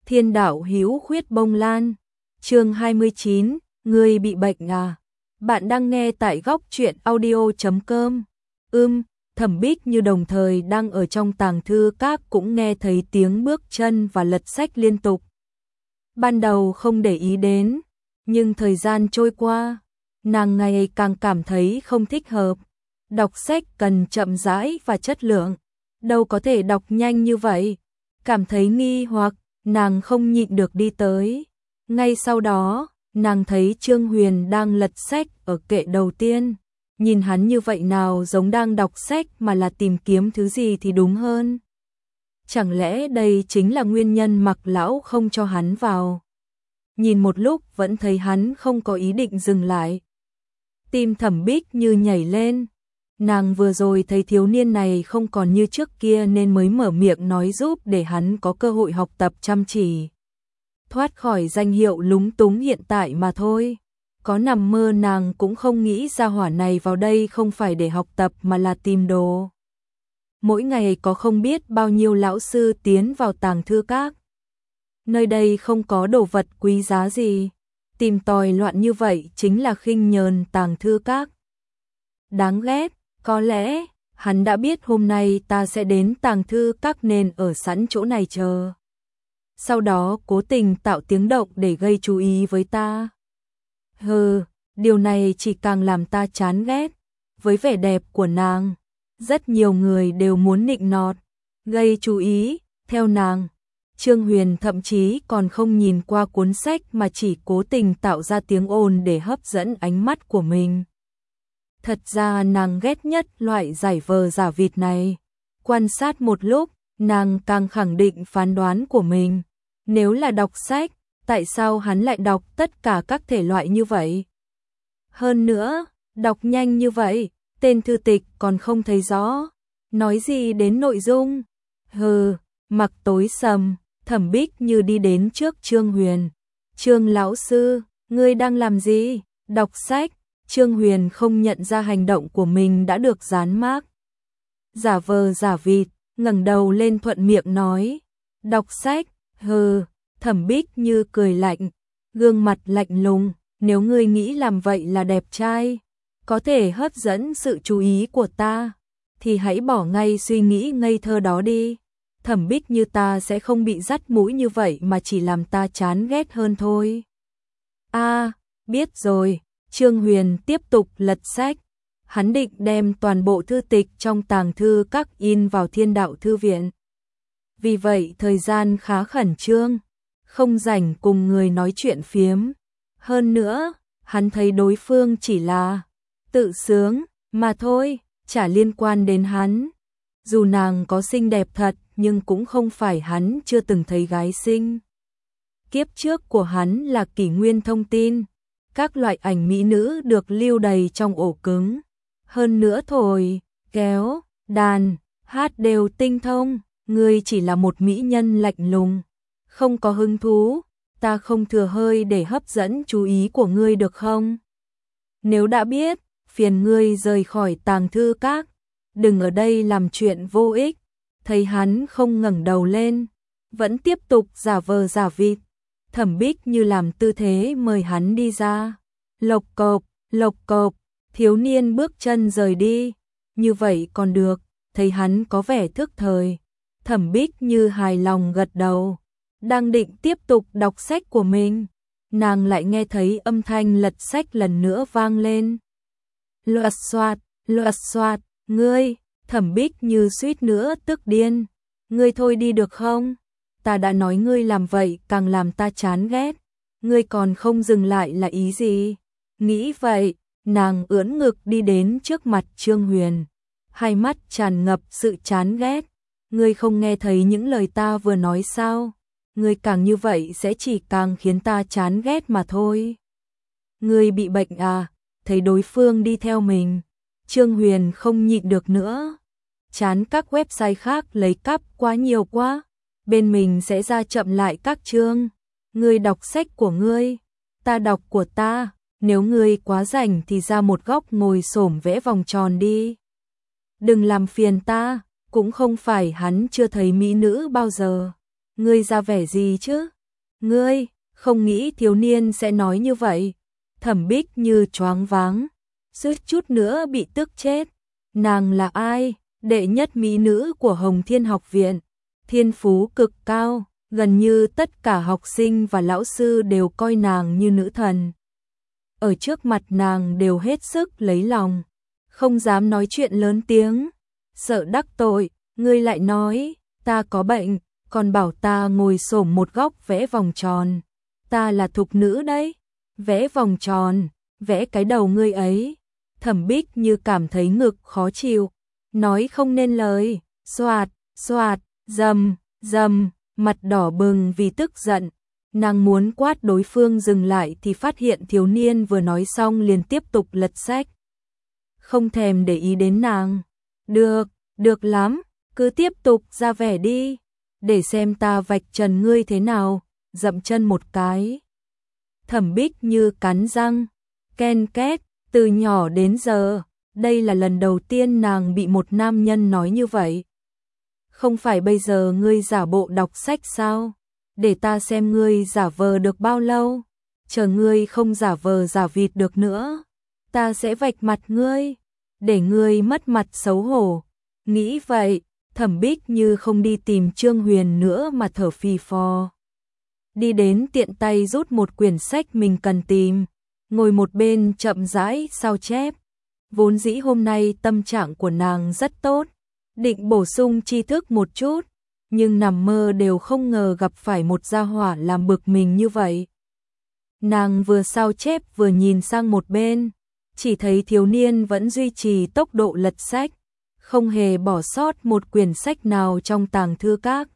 Thiên đạo hữu khuyết bông lan. Chương 29, ngươi bị bệnh à? Bạn đang nghe tại góc truyện audio.com. Thẩm Bích Như đồng thời đang ở trong tàng thư các cũng nghe thấy tiếng bước chân và lật sách liên tục. Ban đầu không để ý đến, nhưng thời gian trôi qua, nàng ngày càng cảm thấy không thích hợp. Đọc sách cần chậm rãi và chất lượng, đâu có thể đọc nhanh như vậy. Cảm thấy nghi hoặc, nàng không nhịn được đi tới. Ngay sau đó, nàng thấy Trương Huyền đang lật sách ở kệ đầu tiên. Nhìn hắn như vậy nào giống đang đọc sách mà là tìm kiếm thứ gì thì đúng hơn. Chẳng lẽ đây chính là nguyên nhân Mặc lão không cho hắn vào? Nhìn một lúc vẫn thấy hắn không có ý định dừng lại. Tim Thẩm Bích Như nhảy lên. Nàng vừa rồi thấy thiếu niên này không còn như trước kia nên mới mở miệng nói giúp để hắn có cơ hội học tập chăm chỉ. Thoát khỏi danh hiệu lúng túng hiện tại mà thôi. Có nằm mơ nàng cũng không nghĩ ra hỏa này vào đây không phải để học tập mà là tìm đồ. Mỗi ngày có không biết bao nhiêu lão sư tiến vào tàng thư các. Nơi đây không có đồ vật quý giá gì. Tìm tòi loạn như vậy chính là khinh nhờn tàng thư các. Đáng ghét, có lẽ hắn đã biết hôm nay ta sẽ đến tàng thư các nên ở sẵn chỗ này chờ. Sau đó cố tình tạo tiếng động để gây chú ý với ta. Điều này chỉ càng làm ta chán ghét. Với vẻ đẹp của nàng, rất nhiều người đều muốn nịnh nọt, gây chú ý, theo nàng. Trương Huyền thậm chí còn không nhìn qua cuốn sách mà chỉ cố tình tạo ra tiếng ồn để hấp dẫn ánh mắt của mình. Thật ra nàng ghét nhất loại giải vờ giả vịt này. Quan sát một lúc, nàng càng khẳng định phán đoán của mình. Nếu là đọc sách, tại sao hắn lại đọc tất cả các thể loại như vậy? Hơn nữa, đọc nhanh như vậy, tên thư tịch còn không thấy rõ. Nói gì đến nội dung? Mặc tối sầm, Thẩm Bích Như đi đến trước Trương Huyền. Trương lão sư, ngươi đang làm gì? Đọc sách. Trương Huyền không nhận ra hành động của mình đã được dán mác. Giả vờ giả vịt, ngẩng đầu lên thuận miệng nói. Đọc sách, Thẩm Bích Như cười lạnh, gương mặt lạnh lùng. Nếu ngươi nghĩ làm vậy là đẹp trai, có thể hấp dẫn sự chú ý của ta, thì hãy bỏ ngay suy nghĩ ngây thơ đó đi. Thẩm Bích Như ta sẽ không bị dắt mũi như vậy mà chỉ làm ta chán ghét hơn thôi. Biết rồi. Trương Huyền tiếp tục lật sách. Hắn định đem toàn bộ thư tịch trong tàng thư các in vào Thiên Đạo Thư Viện. Vì vậy thời gian khá khẩn trương, không rảnh cùng người nói chuyện phiếm. Hơn nữa, hắn thấy đối phương chỉ là tự sướng mà thôi, chả liên quan đến hắn. Dù nàng có xinh đẹp thật nhưng cũng không phải hắn chưa từng thấy gái xinh. Kiếp trước của hắn là kỷ nguyên thông tin. Các loại ảnh mỹ nữ được lưu đầy trong ổ cứng. Hơn nữa thổi, kéo, đàn, hát đều tinh thông. Ngươi chỉ là một mỹ nhân lạnh lùng, không có hứng thú. Ta không thừa hơi để hấp dẫn chú ý của ngươi được không? Nếu đã biết, phiền ngươi rời khỏi tàng thư các. Đừng ở đây làm chuyện vô ích. Thấy hắn không ngẩng đầu lên, vẫn tiếp tục giả vờ giả vịt. Thẩm Bích Như làm tư thế mời hắn đi ra. Lộc cộp, thiếu niên bước chân rời đi. Như vậy còn được, thấy hắn có vẻ thức thời. Thẩm Bích Như hài lòng gật đầu. Đang định tiếp tục đọc sách của mình, nàng lại nghe thấy âm thanh lật sách lần nữa vang lên. Loạt xoạt, ngươi. Thẩm Bích Như suýt nữa tức điên. Ngươi thôi đi được không? Ta đã nói ngươi làm vậy càng làm ta chán ghét. Ngươi còn không dừng lại là ý gì? Nghĩ vậy, nàng ưỡn ngực đi đến trước mặt Trương Huyền. Hai mắt tràn ngập sự chán ghét. Ngươi không nghe thấy những lời ta vừa nói sao? Ngươi càng như vậy sẽ chỉ càng khiến ta chán ghét mà thôi. Ngươi bị bệnh à? Thấy đối phương đi theo mình, Trương Huyền không nhịn được nữa. Chán các website khác lấy cắp quá nhiều quá. Bên mình sẽ ra chậm lại các chương. Ngươi đọc sách của ngươi, ta đọc của ta. Nếu ngươi quá rảnh thì ra một góc ngồi xổm vẽ vòng tròn đi. Đừng làm phiền ta, cũng không phải hắn chưa thấy mỹ nữ bao giờ. Ngươi ra vẻ gì chứ? Ngươi, không nghĩ thiếu niên sẽ nói như vậy. Thẩm Bích Như choáng váng, suýt chút nữa bị tức chết. Nàng là ai? Đệ nhất mỹ nữ của Hồng Thiên học viện, thiên phú cực cao, gần như tất cả học sinh và lão sư đều coi nàng như nữ thần. Ở trước mặt nàng đều hết sức lấy lòng, không dám nói chuyện lớn tiếng, sợ đắc tội. Ngươi lại nói ta có bệnh, còn bảo ta ngồi xổm một góc vẽ vòng tròn. Ta là thục nữ đấy. Vẽ vòng tròn, vẽ cái đầu ngươi ấy. Thẩm Bích Như cảm thấy ngực khó chịu, nói không nên lời, xoạt, xoạt, rầm, rầm, mặt đỏ bừng vì tức giận. Nàng muốn quát đối phương dừng lại thì phát hiện thiếu niên vừa nói xong liền tiếp tục lật sách. Không thèm để ý đến nàng. Được, được lắm, cứ tiếp tục ra vẻ đi, để xem ta vạch trần ngươi thế nào, dậm chân một cái. Thẩm Bích Như cắn răng, ken két, từ nhỏ đến giờ, đây là lần đầu tiên nàng bị một nam nhân nói như vậy. Không phải bây giờ ngươi giả bộ đọc sách sao? Để ta xem ngươi giả vờ được bao lâu. Chờ ngươi không giả vờ giả vịt được nữa, ta sẽ vạch mặt ngươi, để ngươi mất mặt xấu hổ. Nghĩ vậy, Thẩm Bích Như không đi tìm Trương Huyền nữa mà thở phì phò. Đi đến tiện tay rút một quyển sách mình cần tìm, ngồi một bên chậm rãi sao chép. Vốn dĩ hôm nay tâm trạng của nàng rất tốt, định bổ sung tri thức một chút, nhưng nằm mơ đều không ngờ gặp phải một gia hỏa làm bực mình như vậy. Nàng vừa sao chép vừa nhìn sang một bên, chỉ thấy thiếu niên vẫn duy trì tốc độ lật sách, không hề bỏ sót một quyển sách nào trong tàng thư các.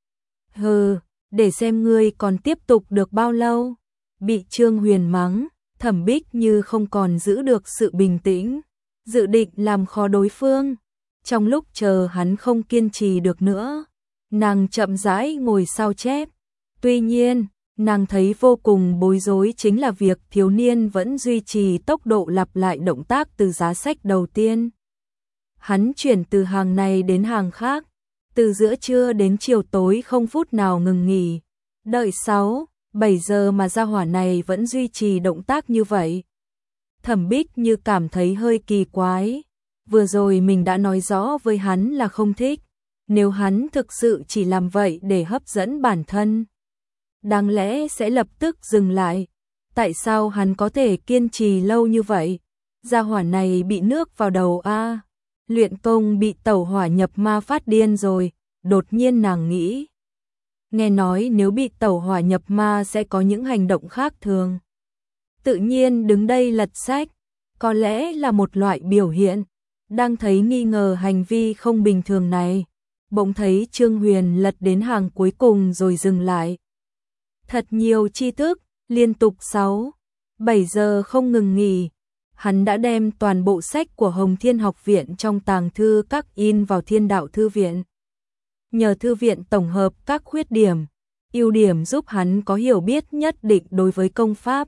Hừ, để xem ngươi còn tiếp tục được bao lâu. Bị Trương Huyền mắng, Thẩm Bích Như không còn giữ được sự bình tĩnh, dự định làm khó đối phương. Trong lúc chờ hắn không kiên trì được nữa, nàng chậm rãi ngồi sao chép. Tuy nhiên, nàng thấy vô cùng bối rối chính là việc thiếu niên vẫn duy trì tốc độ lặp lại động tác từ giá sách đầu tiên. Hắn chuyển từ hàng này đến hàng khác, từ giữa trưa đến chiều tối không phút nào ngừng nghỉ. Đợi 6-7 giờ mà gia hỏa này vẫn duy trì động tác như vậy. Thẩm Bích Như cảm thấy hơi kỳ quái. Vừa rồi mình đã nói rõ với hắn là không thích. Nếu hắn thực sự chỉ làm vậy để hấp dẫn bản thân, đáng lẽ sẽ lập tức dừng lại. Tại sao hắn có thể kiên trì lâu như vậy? Gia hỏa này bị nước vào đầu a. Luyện công bị tẩu hỏa nhập ma phát điên rồi. Đột nhiên nàng nghĩ, nghe nói nếu bị tẩu hỏa nhập ma sẽ có những hành động khác thường. Tự nhiên đứng đây lật sách, có lẽ là một loại biểu hiện. Đang thấy nghi ngờ hành vi không bình thường này, bỗng thấy Trương Huyền lật đến hàng cuối cùng rồi dừng lại. Thật nhiều tri thức, liên tục 6-7 giờ không ngừng nghỉ. Hắn đã đem toàn bộ sách của Hồng Thiên học viện trong tàng thư các in vào Thiên Đạo thư viện. Nhờ thư viện tổng hợp các khuyết điểm, ưu điểm giúp hắn có hiểu biết nhất định đối với công pháp,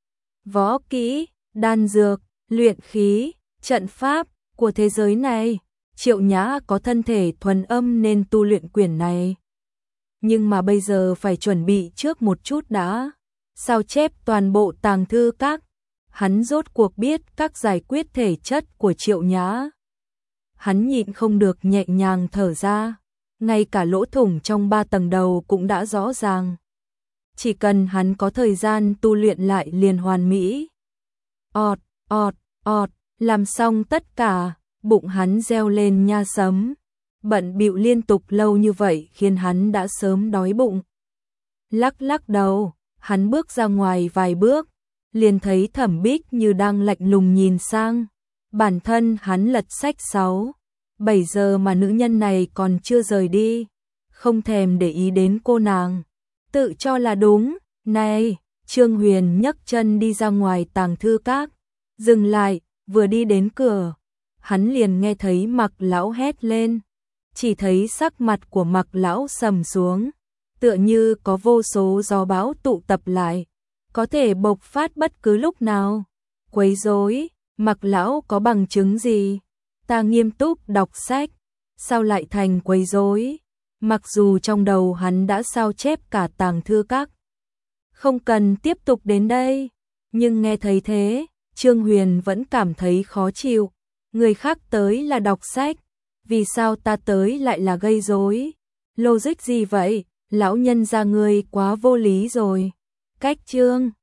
võ kỹ, đan dược, luyện khí, trận pháp của thế giới này. Triệu Nhã có thân thể thuần âm nên tu luyện quyển này. Nhưng mà bây giờ phải chuẩn bị trước một chút đã. Sao chép toàn bộ tàng thư các, hắn rốt cuộc biết các giải quyết thể chất của Triệu Nhã. Hắn nhịn không được nhẹ nhàng thở ra, ngay cả lỗ thủng trong 3 tầng đầu cũng đã rõ ràng. Chỉ cần hắn có thời gian tu luyện lại liền hoàn mỹ. Ọt, ọt, ọt, làm xong tất cả, bụng hắn reo lên nha sấm. Bận bịu liên tục lâu như vậy khiến hắn đã sớm đói bụng. Lắc lắc đầu, hắn bước ra ngoài vài bước, liền thấy Thẩm Bích Như đang lạnh lùng nhìn sang. Bản thân hắn lật sách 6-7 giờ mà nữ nhân này còn chưa rời đi, không thèm để ý đến cô nàng, tự cho là đúng. Này, Trương Huyền nhấc chân đi ra ngoài tàng thư các, dừng lại, vừa đi đến cửa, hắn liền nghe thấy Mặc lão hét lên. Chỉ thấy sắc mặt của Mặc lão sầm xuống, tựa như có vô số gió bão tụ tập lại, có thể bộc phát bất cứ lúc nào. Quấy rối, Mặc lão có bằng chứng gì? Ta nghiêm túc đọc sách, sao lại thành quấy rối? Mặc dù trong đầu hắn đã sao chép cả tàng thư các, không cần tiếp tục đến đây. Nhưng nghe thấy thế, Trương Huyền vẫn cảm thấy khó chịu. Người khác tới là đọc sách, vì sao ta tới lại là gây rối? Logic gì vậy? Lão nhân gia ngươi quá vô lý rồi. Cách Trương